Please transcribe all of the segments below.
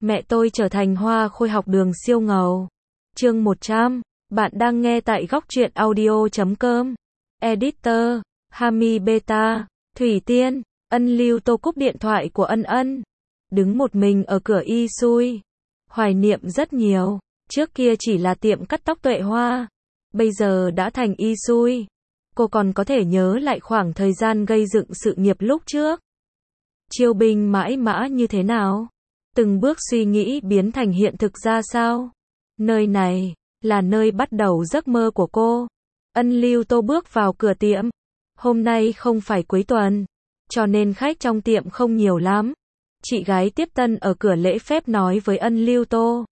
Mẹ tôi trở thành hoa khôi học đường siêu ngầu. Chương 100. Bạn đang nghe tại góc truyện audio.com. Editor, Hami Beta, Thủy Tiên. Ân Lưu Tô cúp điện thoại của Ân Ân. Đứng một mình ở cửa Y Xui. Hoài niệm rất nhiều. Trước kia chỉ là tiệm cắt tóc Tuệ Hoa. Bây giờ đã thành Y Xui. Cô còn có thể nhớ lại khoảng thời gian gây dựng sự nghiệp lúc trước. Chiêu binh mãi mã như thế nào? Từng bước suy nghĩ biến thành hiện thực ra sao? Nơi này là nơi bắt đầu giấc mơ của cô. Ân Lưu Tô bước vào cửa tiệm. Hôm nay không phải cuối tuần, cho nên khách trong tiệm không nhiều lắm. Chị gái tiếp tân ở cửa lễ phép nói với Ân Lưu Tô.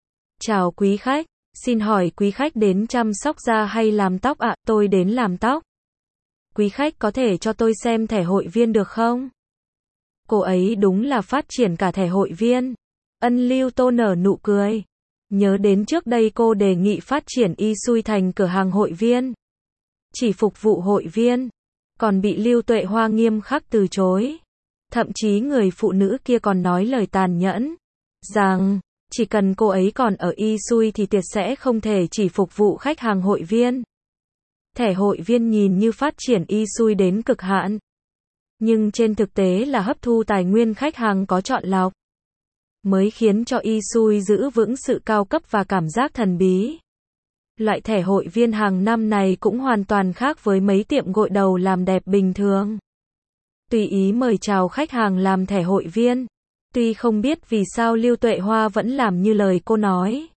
Chào quý khách, xin hỏi quý khách đến chăm sóc da hay làm tóc ạ? Tôi đến làm tóc. Quý khách có thể cho tôi xem thẻ hội viên được không? Cô ấy đúng là phát triển cả thẻ hội viên. Ân Lưu Tô nở nụ cười. Nhớ đến trước đây cô đề nghị phát triển Y Xui thành cửa hàng hội viên. Chỉ phục vụ hội viên. Còn bị Lưu Tuệ Hoa nghiêm khắc từ chối. Thậm chí người phụ nữ kia còn nói lời tàn nhẫn. Rằng, chỉ cần cô ấy còn ở Y Xui thì tuyệt sẽ không thể chỉ phục vụ khách hàng hội viên. Thẻ hội viên nhìn như phát triển Y Xui đến cực hạn. Nhưng trên thực tế là hấp thu tài nguyên khách hàng có chọn lọc. Mới khiến cho Y Xui giữ vững sự cao cấp và cảm giác thần bí. Loại thẻ hội viên hàng năm này cũng hoàn toàn khác với mấy tiệm gội đầu làm đẹp bình thường. Tùy ý mời chào khách hàng làm thẻ hội viên. Tuy không biết vì sao Lưu Tuệ Hoa vẫn làm như lời cô nói.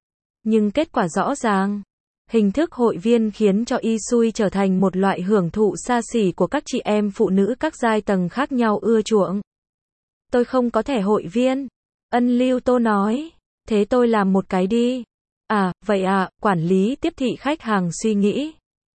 Nhưng kết quả rõ ràng. Hình thức hội viên khiến cho Y Xui trở thành một loại hưởng thụ xa xỉ của các chị em phụ nữ các giai tầng khác nhau ưa chuộng. Tôi không có thẻ hội viên. Ân Lưu Tô nói. Thế tôi làm một cái đi. À, vậy à, quản lý tiếp thị khách hàng suy nghĩ.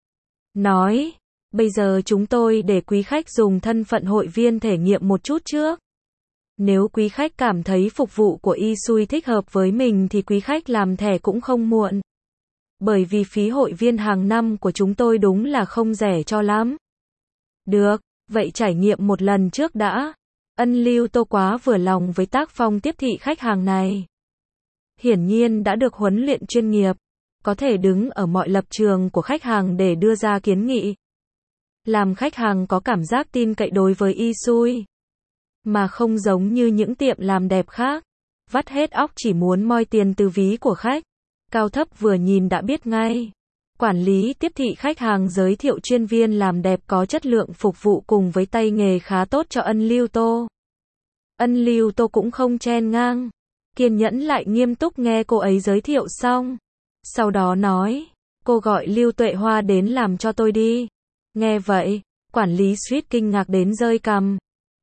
Nói. Bây giờ chúng tôi để quý khách dùng thân phận hội viên thể nghiệm một chút trước. Nếu quý khách cảm thấy phục vụ của Y Xui thích hợp với mình thì quý khách làm thẻ cũng không muộn. Bởi vì phí hội viên hàng năm của chúng tôi đúng là không rẻ cho lắm. Được, vậy trải nghiệm một lần trước đã. Ân Lưu Tô quá vừa lòng với tác phong tiếp thị khách hàng này. Hiển nhiên đã được huấn luyện chuyên nghiệp, có thể đứng ở mọi lập trường của khách hàng để đưa ra kiến nghị. Làm khách hàng có cảm giác tin cậy đối với Y Xui. Mà không giống như những tiệm làm đẹp khác, vắt hết óc chỉ muốn moi tiền từ ví của khách. Cao thấp vừa nhìn đã biết ngay. Quản lý tiếp thị khách hàng giới thiệu chuyên viên làm đẹp có chất lượng phục vụ cùng với tay nghề khá tốt cho Ân Lưu Tô. Ân Lưu Tô cũng không chen ngang. Kiên nhẫn lại nghiêm túc nghe cô ấy giới thiệu xong. Sau đó nói, cô gọi Lưu Tuệ Hoa đến làm cho tôi đi. Nghe vậy, quản lý suýt kinh ngạc đến rơi cằm.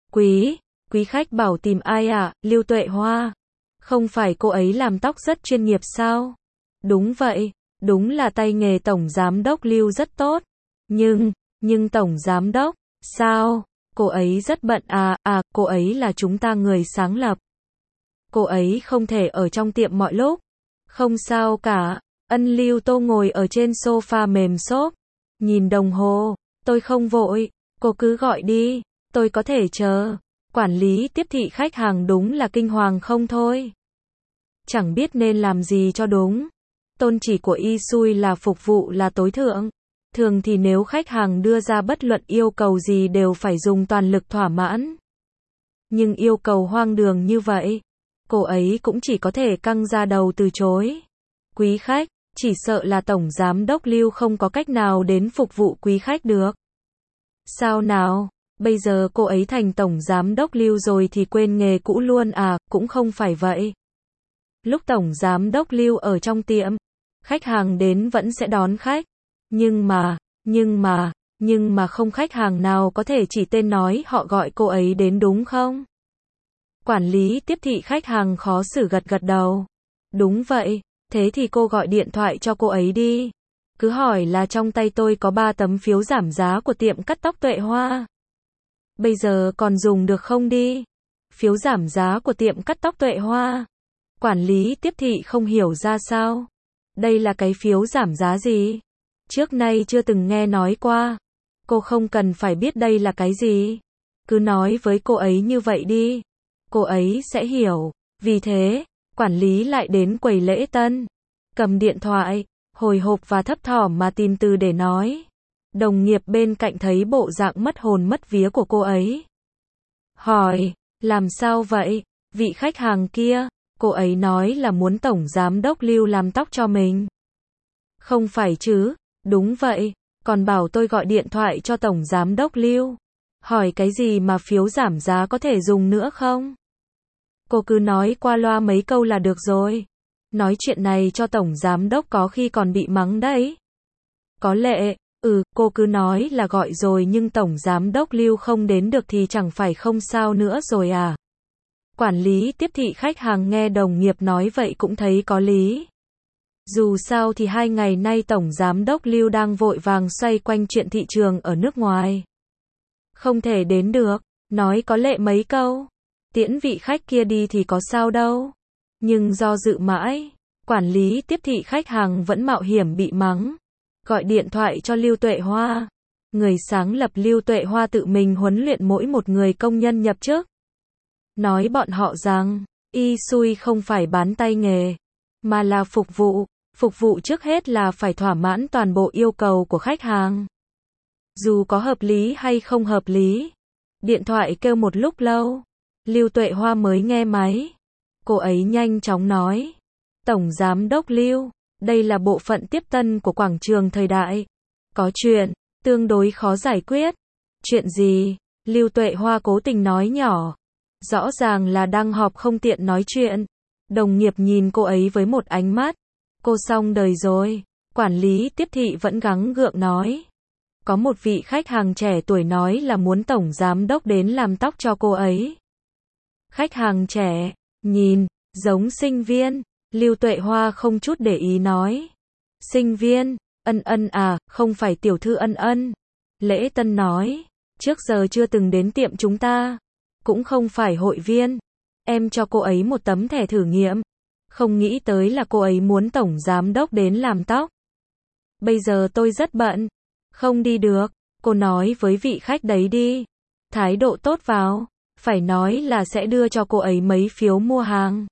Quý khách bảo tìm ai ạ? Lưu Tuệ Hoa. Không phải cô ấy làm tóc rất chuyên nghiệp sao? Đúng vậy, đúng là tay nghề tổng giám đốc Lưu rất tốt. Nhưng tổng giám đốc, sao? Cô ấy rất bận cô ấy là chúng ta người sáng lập. Cô ấy không thể ở trong tiệm mọi lúc. Không sao cả. Ân Lưu Tô ngồi ở trên sofa mềm xốp. Nhìn đồng hồ, tôi không vội, cô cứ gọi đi, tôi có thể chờ. Quản lý tiếp thị khách hàng đúng là kinh hoàng không thôi. Chẳng biết nên làm gì cho đúng. Tôn chỉ của Y Xui là phục vụ là tối thượng. Thường thì nếu khách hàng đưa ra bất luận yêu cầu gì đều phải dùng toàn lực thỏa mãn. Nhưng yêu cầu hoang đường như vậy, cô ấy cũng chỉ có thể căng ra đầu từ chối. Quý khách, chỉ sợ là tổng giám đốc Lưu không có cách nào đến phục vụ quý khách được. Sao nào, bây giờ cô ấy thành tổng giám đốc Lưu rồi thì quên nghề cũ luôn à? Cũng không phải vậy. Lúc tổng giám đốc Lưu ở trong tiệm, khách hàng đến vẫn sẽ đón khách. Nhưng mà không khách hàng nào có thể chỉ tên nói họ gọi cô ấy đến đúng không? Quản lý tiếp thị khách hàng khó xử gật gật đầu. Đúng vậy, thế thì cô gọi điện thoại cho cô ấy đi. Cứ hỏi là trong tay tôi có 3 tấm phiếu giảm giá của tiệm cắt tóc Tuệ Hoa. Bây giờ còn dùng được không đi? Phiếu giảm giá của tiệm cắt tóc Tuệ Hoa. Quản lý tiếp thị không hiểu ra sao. Đây là cái phiếu giảm giá gì? Trước nay chưa từng nghe nói qua. Cô không cần phải biết đây là cái gì. Cứ nói với cô ấy như vậy đi. Cô ấy sẽ hiểu. Vì thế, quản lý lại đến quầy lễ tân. Cầm điện thoại, hồi hộp và thấp thỏm mà tìm từ để nói. Đồng nghiệp bên cạnh thấy bộ dạng mất hồn mất vía của cô ấy. Hỏi, làm sao vậy? Vị khách hàng kia, cô ấy nói là muốn Tổng Giám đốc Lưu làm tóc cho mình. Không phải chứ, đúng vậy, còn bảo tôi gọi điện thoại cho Tổng Giám đốc Lưu. Hỏi cái gì mà phiếu giảm giá có thể dùng nữa không? Cô cứ nói qua loa mấy câu là được rồi. Nói chuyện này cho Tổng Giám đốc có khi còn bị mắng đấy. Có lệ, cô cứ nói là gọi rồi nhưng Tổng Giám đốc Lưu không đến được thì chẳng phải không sao nữa rồi à? Quản lý tiếp thị khách hàng nghe đồng nghiệp nói vậy cũng thấy có lý. Dù sao thì 2 ngày nay Tổng Giám đốc Lưu đang vội vàng xoay quanh chuyện thị trường ở nước ngoài. Không thể đến được, nói có lệ mấy câu. Tiễn vị khách kia đi thì có sao đâu. Nhưng do dự mãi, quản lý tiếp thị khách hàng vẫn mạo hiểm bị mắng. Gọi điện thoại cho Lưu Tuệ Hoa. Người sáng lập Lưu Tuệ Hoa tự mình huấn luyện mỗi một người công nhân nhập chức. Nói bọn họ rằng, y xui không phải bán tay nghề, mà là phục vụ. Phục vụ trước hết là phải thỏa mãn toàn bộ yêu cầu của khách hàng. Dù có hợp lý hay không hợp lý. Điện thoại kêu một lúc lâu. Lưu Tuệ Hoa mới nghe máy. Cô ấy nhanh chóng nói. Tổng Giám đốc Lưu, đây là bộ phận tiếp tân của quảng trường Thời Đại. Có chuyện, tương đối khó giải quyết. Chuyện gì? Lưu Tuệ Hoa cố tình nói nhỏ. Rõ ràng là đang họp không tiện nói chuyện. Đồng nghiệp nhìn cô ấy với một ánh mắt. Cô xong đời rồi. Quản lý tiếp thị vẫn gắng gượng nói. Có một vị khách hàng trẻ tuổi nói là muốn Tổng Giám đốc đến làm tóc cho cô ấy. Khách hàng trẻ, nhìn, giống sinh viên. Lưu Tuệ Hoa không chút để ý nói. Sinh viên, Ân à, không phải tiểu thư Ân. Lễ tân nói. Trước giờ chưa từng đến tiệm chúng ta. Cũng không phải hội viên. Em cho cô ấy một tấm thẻ thử nghiệm. Không nghĩ tới là cô ấy muốn Tổng Giám đốc đến làm tóc. Bây giờ tôi rất bận. Không đi được. Cô nói với vị khách đấy đi. Thái độ tốt vào. Phải nói là sẽ đưa cho cô ấy mấy phiếu mua hàng.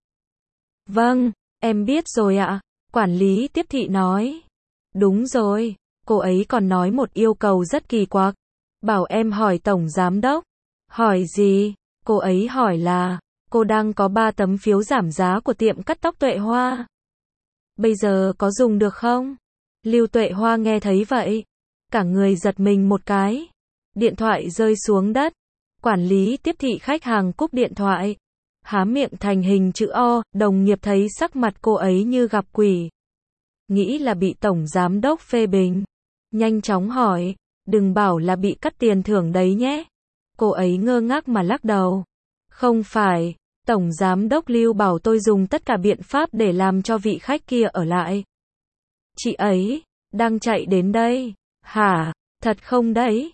Vâng, em biết rồi ạ. Quản lý tiếp thị nói. Đúng rồi. Cô ấy còn nói một yêu cầu rất kỳ quặc. Bảo em hỏi Tổng Giám đốc. Hỏi gì? Cô ấy hỏi là, cô đang có 3 tấm phiếu giảm giá của tiệm cắt tóc Tuệ Hoa. Bây giờ có dùng được không? Lưu Tuệ Hoa nghe thấy vậy. Cả người giật mình một cái. Điện thoại rơi xuống đất. Quản lý tiếp thị khách hàng cúp điện thoại. Há miệng thành hình chữ O, đồng nghiệp thấy sắc mặt cô ấy như gặp quỷ. Nghĩ là bị Tổng Giám đốc phê bình. Nhanh chóng hỏi, đừng bảo là bị cắt tiền thưởng đấy nhé. Cô ấy ngơ ngác mà lắc đầu. Không phải, Tổng Giám đốc Lưu bảo tôi dùng tất cả biện pháp để làm cho vị khách kia ở lại. Chị ấy, đang chạy đến đây. Hả, thật không đấy?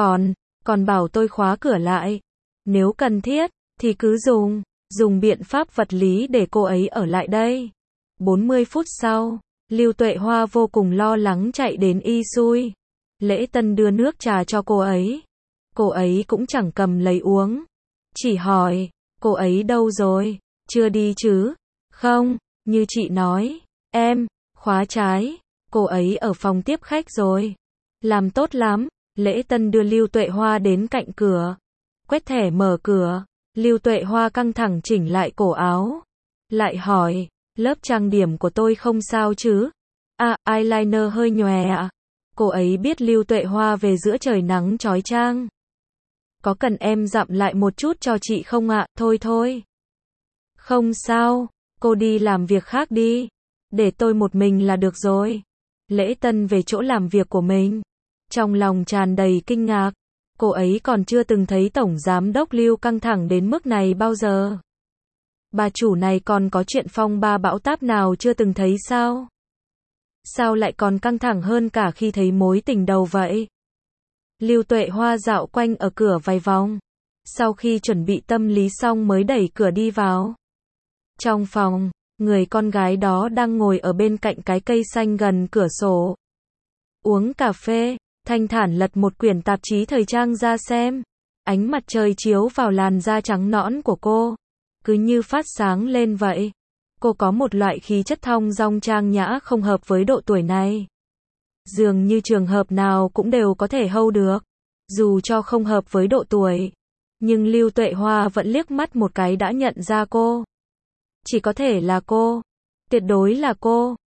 Còn bảo tôi khóa cửa lại. Nếu cần thiết, thì cứ dùng biện pháp vật lý để cô ấy ở lại đây. 40 phút sau, Lưu Tuệ Hoa vô cùng lo lắng chạy đến y xui. Lễ tân đưa nước trà cho cô ấy. Cô ấy cũng chẳng cầm lấy uống. Chỉ hỏi, cô ấy đâu rồi? Chưa đi chứ? Không, như chị nói. Em, khóa trái. Cô ấy ở phòng tiếp khách rồi. Làm tốt lắm. Lễ tân đưa Lưu Tuệ Hoa đến cạnh cửa. Quét thẻ mở cửa. Lưu Tuệ Hoa căng thẳng chỉnh lại cổ áo. Lại hỏi, lớp trang điểm của tôi không sao chứ? À, eyeliner hơi nhòe ạ. Cô ấy biết Lưu Tuệ Hoa về giữa trời nắng chói chang. Có cần em dặm lại một chút cho chị không ạ? Thôi. Không sao, cô đi làm việc khác đi. Để tôi một mình là được rồi. Lễ tân về chỗ làm việc của mình. Trong lòng tràn đầy kinh ngạc. Cô ấy còn chưa từng thấy Tổng Giám đốc Lưu căng thẳng đến mức này bao giờ. Bà chủ này còn có chuyện phong ba bão táp nào chưa từng thấy sao? Sao lại còn căng thẳng hơn cả khi thấy mối tình đầu vậy? Lưu Tuệ Hoa dạo quanh ở cửa vài vòng. Sau khi chuẩn bị tâm lý xong mới đẩy cửa đi vào. Trong phòng, người con gái đó đang ngồi ở bên cạnh cái cây xanh gần cửa sổ. Uống cà phê, thanh thản lật một quyển tạp chí thời trang ra xem. Ánh mặt trời chiếu vào làn da trắng nõn của cô. cứ như phát sáng lên vậy. Cô có một loại khí chất thong dong trang nhã không hợp với độ tuổi này. Dường như trường hợp nào cũng đều có thể hold được, dù cho không hợp với độ tuổi. Nhưng Lưu Tuệ Hoa vẫn liếc mắt một cái đã nhận ra cô. Chỉ có thể là cô. Tuyệt đối là cô.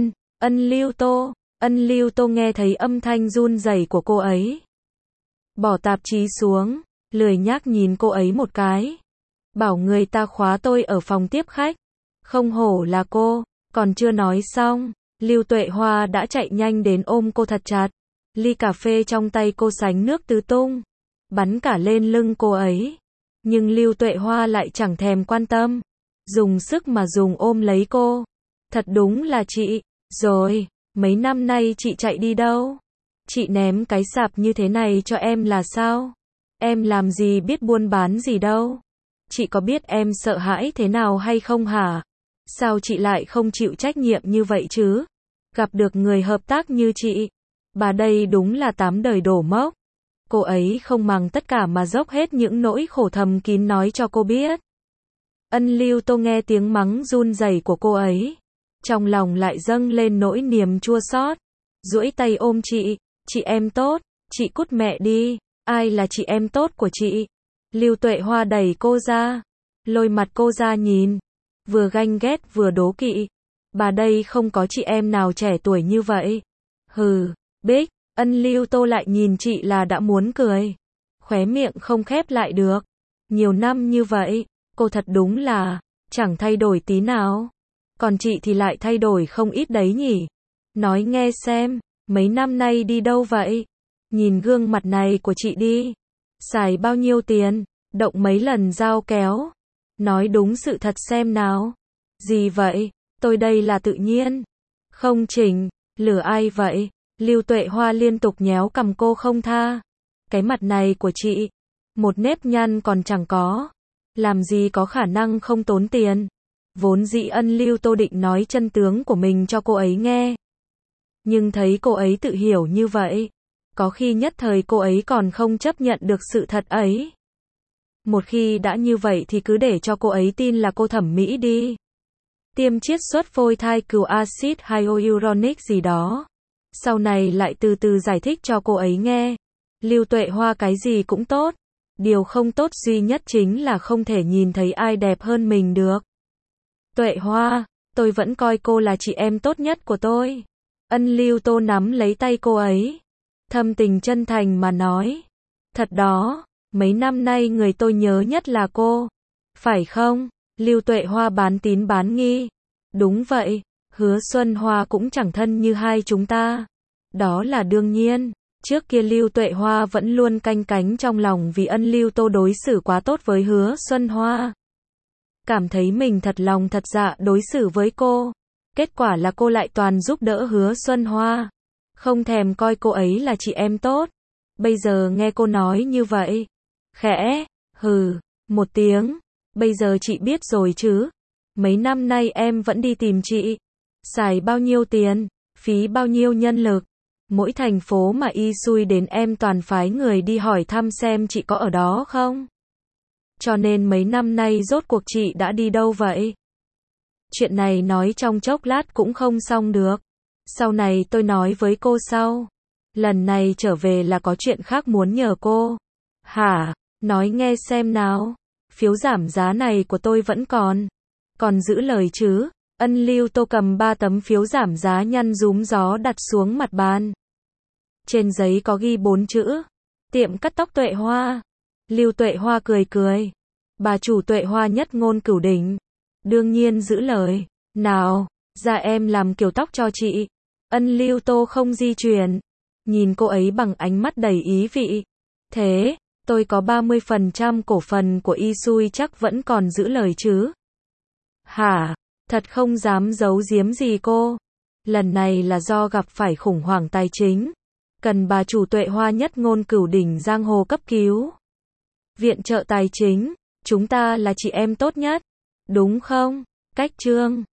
Ân Lưu Tô nghe thấy âm thanh run rẩy của cô ấy. Bỏ tạp chí xuống, lười nhác nhìn cô ấy một cái. Bảo người ta khóa tôi ở phòng tiếp khách. Không hổ là cô. Còn chưa nói xong, Lưu Tuệ Hoa đã chạy nhanh đến ôm cô thật chặt. Ly cà phê trong tay cô sánh nước tứ tung, bắn cả lên lưng cô ấy. Nhưng Lưu Tuệ Hoa lại chẳng thèm quan tâm, dùng sức mà dùng ôm lấy cô. Thật đúng là chị. Rồi, mấy năm nay chị chạy đi đâu? Chị ném cái sạp như thế này cho em là sao? Em làm gì biết buôn bán gì đâu. Chị có biết em sợ hãi thế nào hay không hả? Sao chị lại không chịu trách nhiệm như vậy chứ? Gặp được người hợp tác như chị, bà đây đúng là 8 đời đổ mốc. Cô ấy không màng tất cả mà dốc hết những nỗi khổ thầm kín nói cho cô biết. Ân Lưu Tô nghe tiếng mắng run rẩy của cô ấy, trong lòng lại dâng lên nỗi niềm chua xót. Duỗi tay ôm chị em tốt, chị cút mẹ đi, ai là chị em tốt của chị? Lưu Tuệ Hoa đẩy cô ra, lôi mặt cô ra nhìn, vừa ganh ghét vừa đố kỵ. Bà đây không có chị em nào trẻ tuổi như vậy. Hừ, Bích. Ân Lưu Tô lại nhìn chị là đã muốn cười, khóe miệng không khép lại được. Nhiều năm như vậy, cô thật đúng là chẳng thay đổi tí nào. Còn chị thì lại thay đổi không ít đấy nhỉ. Nói nghe xem, mấy năm nay đi đâu vậy? Nhìn gương mặt này của chị đi. Xài bao nhiêu tiền? Động mấy lần dao kéo? Nói đúng sự thật xem nào. Gì vậy? Tôi đây là tự nhiên. Không chỉnh. Lừa ai vậy? Lưu Tuệ Hoa liên tục nhéo cằm cô không tha. Cái mặt này của chị, một nếp nhăn còn chẳng có. Làm gì có khả năng không tốn tiền. Vốn dĩ Ân Lưu Tô định nói chân tướng của mình cho cô ấy nghe. Nhưng thấy cô ấy tự hiểu như vậy, có khi nhất thời cô ấy còn không chấp nhận được sự thật ấy. Một khi đã như vậy thì cứ để cho cô ấy tin là cô thẩm mỹ đi. Tiêm chiết xuất phôi thai cừu axit hyaluronic gì đó. Sau này lại từ từ giải thích cho cô ấy nghe. Lưu Tuệ Hoa cái gì cũng tốt. Điều không tốt duy nhất chính là không thể nhìn thấy ai đẹp hơn mình được. Tuệ Hoa, tôi vẫn coi cô là chị em tốt nhất của tôi. Ân Lưu Tô nắm lấy tay cô ấy, thâm tình chân thành mà nói. Thật đó, mấy năm nay người tôi nhớ nhất là cô. Phải không? Lưu Tuệ Hoa bán tín bán nghi. Đúng vậy, Hứa Xuân Hoa cũng chẳng thân như hai chúng ta. Đó là đương nhiên. Trước kia Lưu Tuệ Hoa vẫn luôn canh cánh trong lòng vì Ân Lưu Tô đối xử quá tốt với Hứa Xuân Hoa. Cảm thấy mình thật lòng thật dạ đối xử với cô. Kết quả là cô lại toàn giúp đỡ Hứa Xuân Hoa. Không thèm coi cô ấy là chị em tốt. Bây giờ nghe cô nói như vậy. Khẽ, hừ, một tiếng. Bây giờ chị biết rồi chứ. Mấy năm nay em vẫn đi tìm chị. Xài bao nhiêu tiền, phí bao nhiêu nhân lực. Mỗi thành phố mà y xui đến em toàn phái người đi hỏi thăm xem chị có ở đó không. Cho nên mấy năm nay rốt cuộc chị đã đi đâu vậy? Chuyện này nói trong chốc lát cũng không xong được. Sau này tôi nói với cô sau. Lần này trở về là có chuyện khác muốn nhờ cô. Hả? Nói nghe xem nào. Phiếu giảm giá này của tôi vẫn còn giữ lời chứ? Ân Lưu Tô cầm 3 tấm phiếu giảm giá nhăn rúm gió đặt xuống mặt bàn. Trên giấy có ghi 4 chữ. Tiệm cắt tóc Tuệ Hoa. Lưu Tuệ Hoa cười cười. Bà chủ Tuệ Hoa nhất ngôn cửu đỉnh. Đương nhiên giữ lời. Nào, ra em làm kiểu tóc cho chị. Ân Lưu Tô không di chuyển. Nhìn cô ấy bằng ánh mắt đầy ý vị. Thế, tôi có 30% cổ phần của y xui chắc vẫn còn giữ lời chứ? Hả? Thật không dám giấu giếm gì cô. Lần này là do gặp phải khủng hoảng tài chính. Cần bà chủ Tuệ Hoa nhất ngôn cửu đỉnh giang hồ cấp cứu. Viện trợ tài chính. Chúng ta là chị em tốt nhất. Đúng không? Cách trương.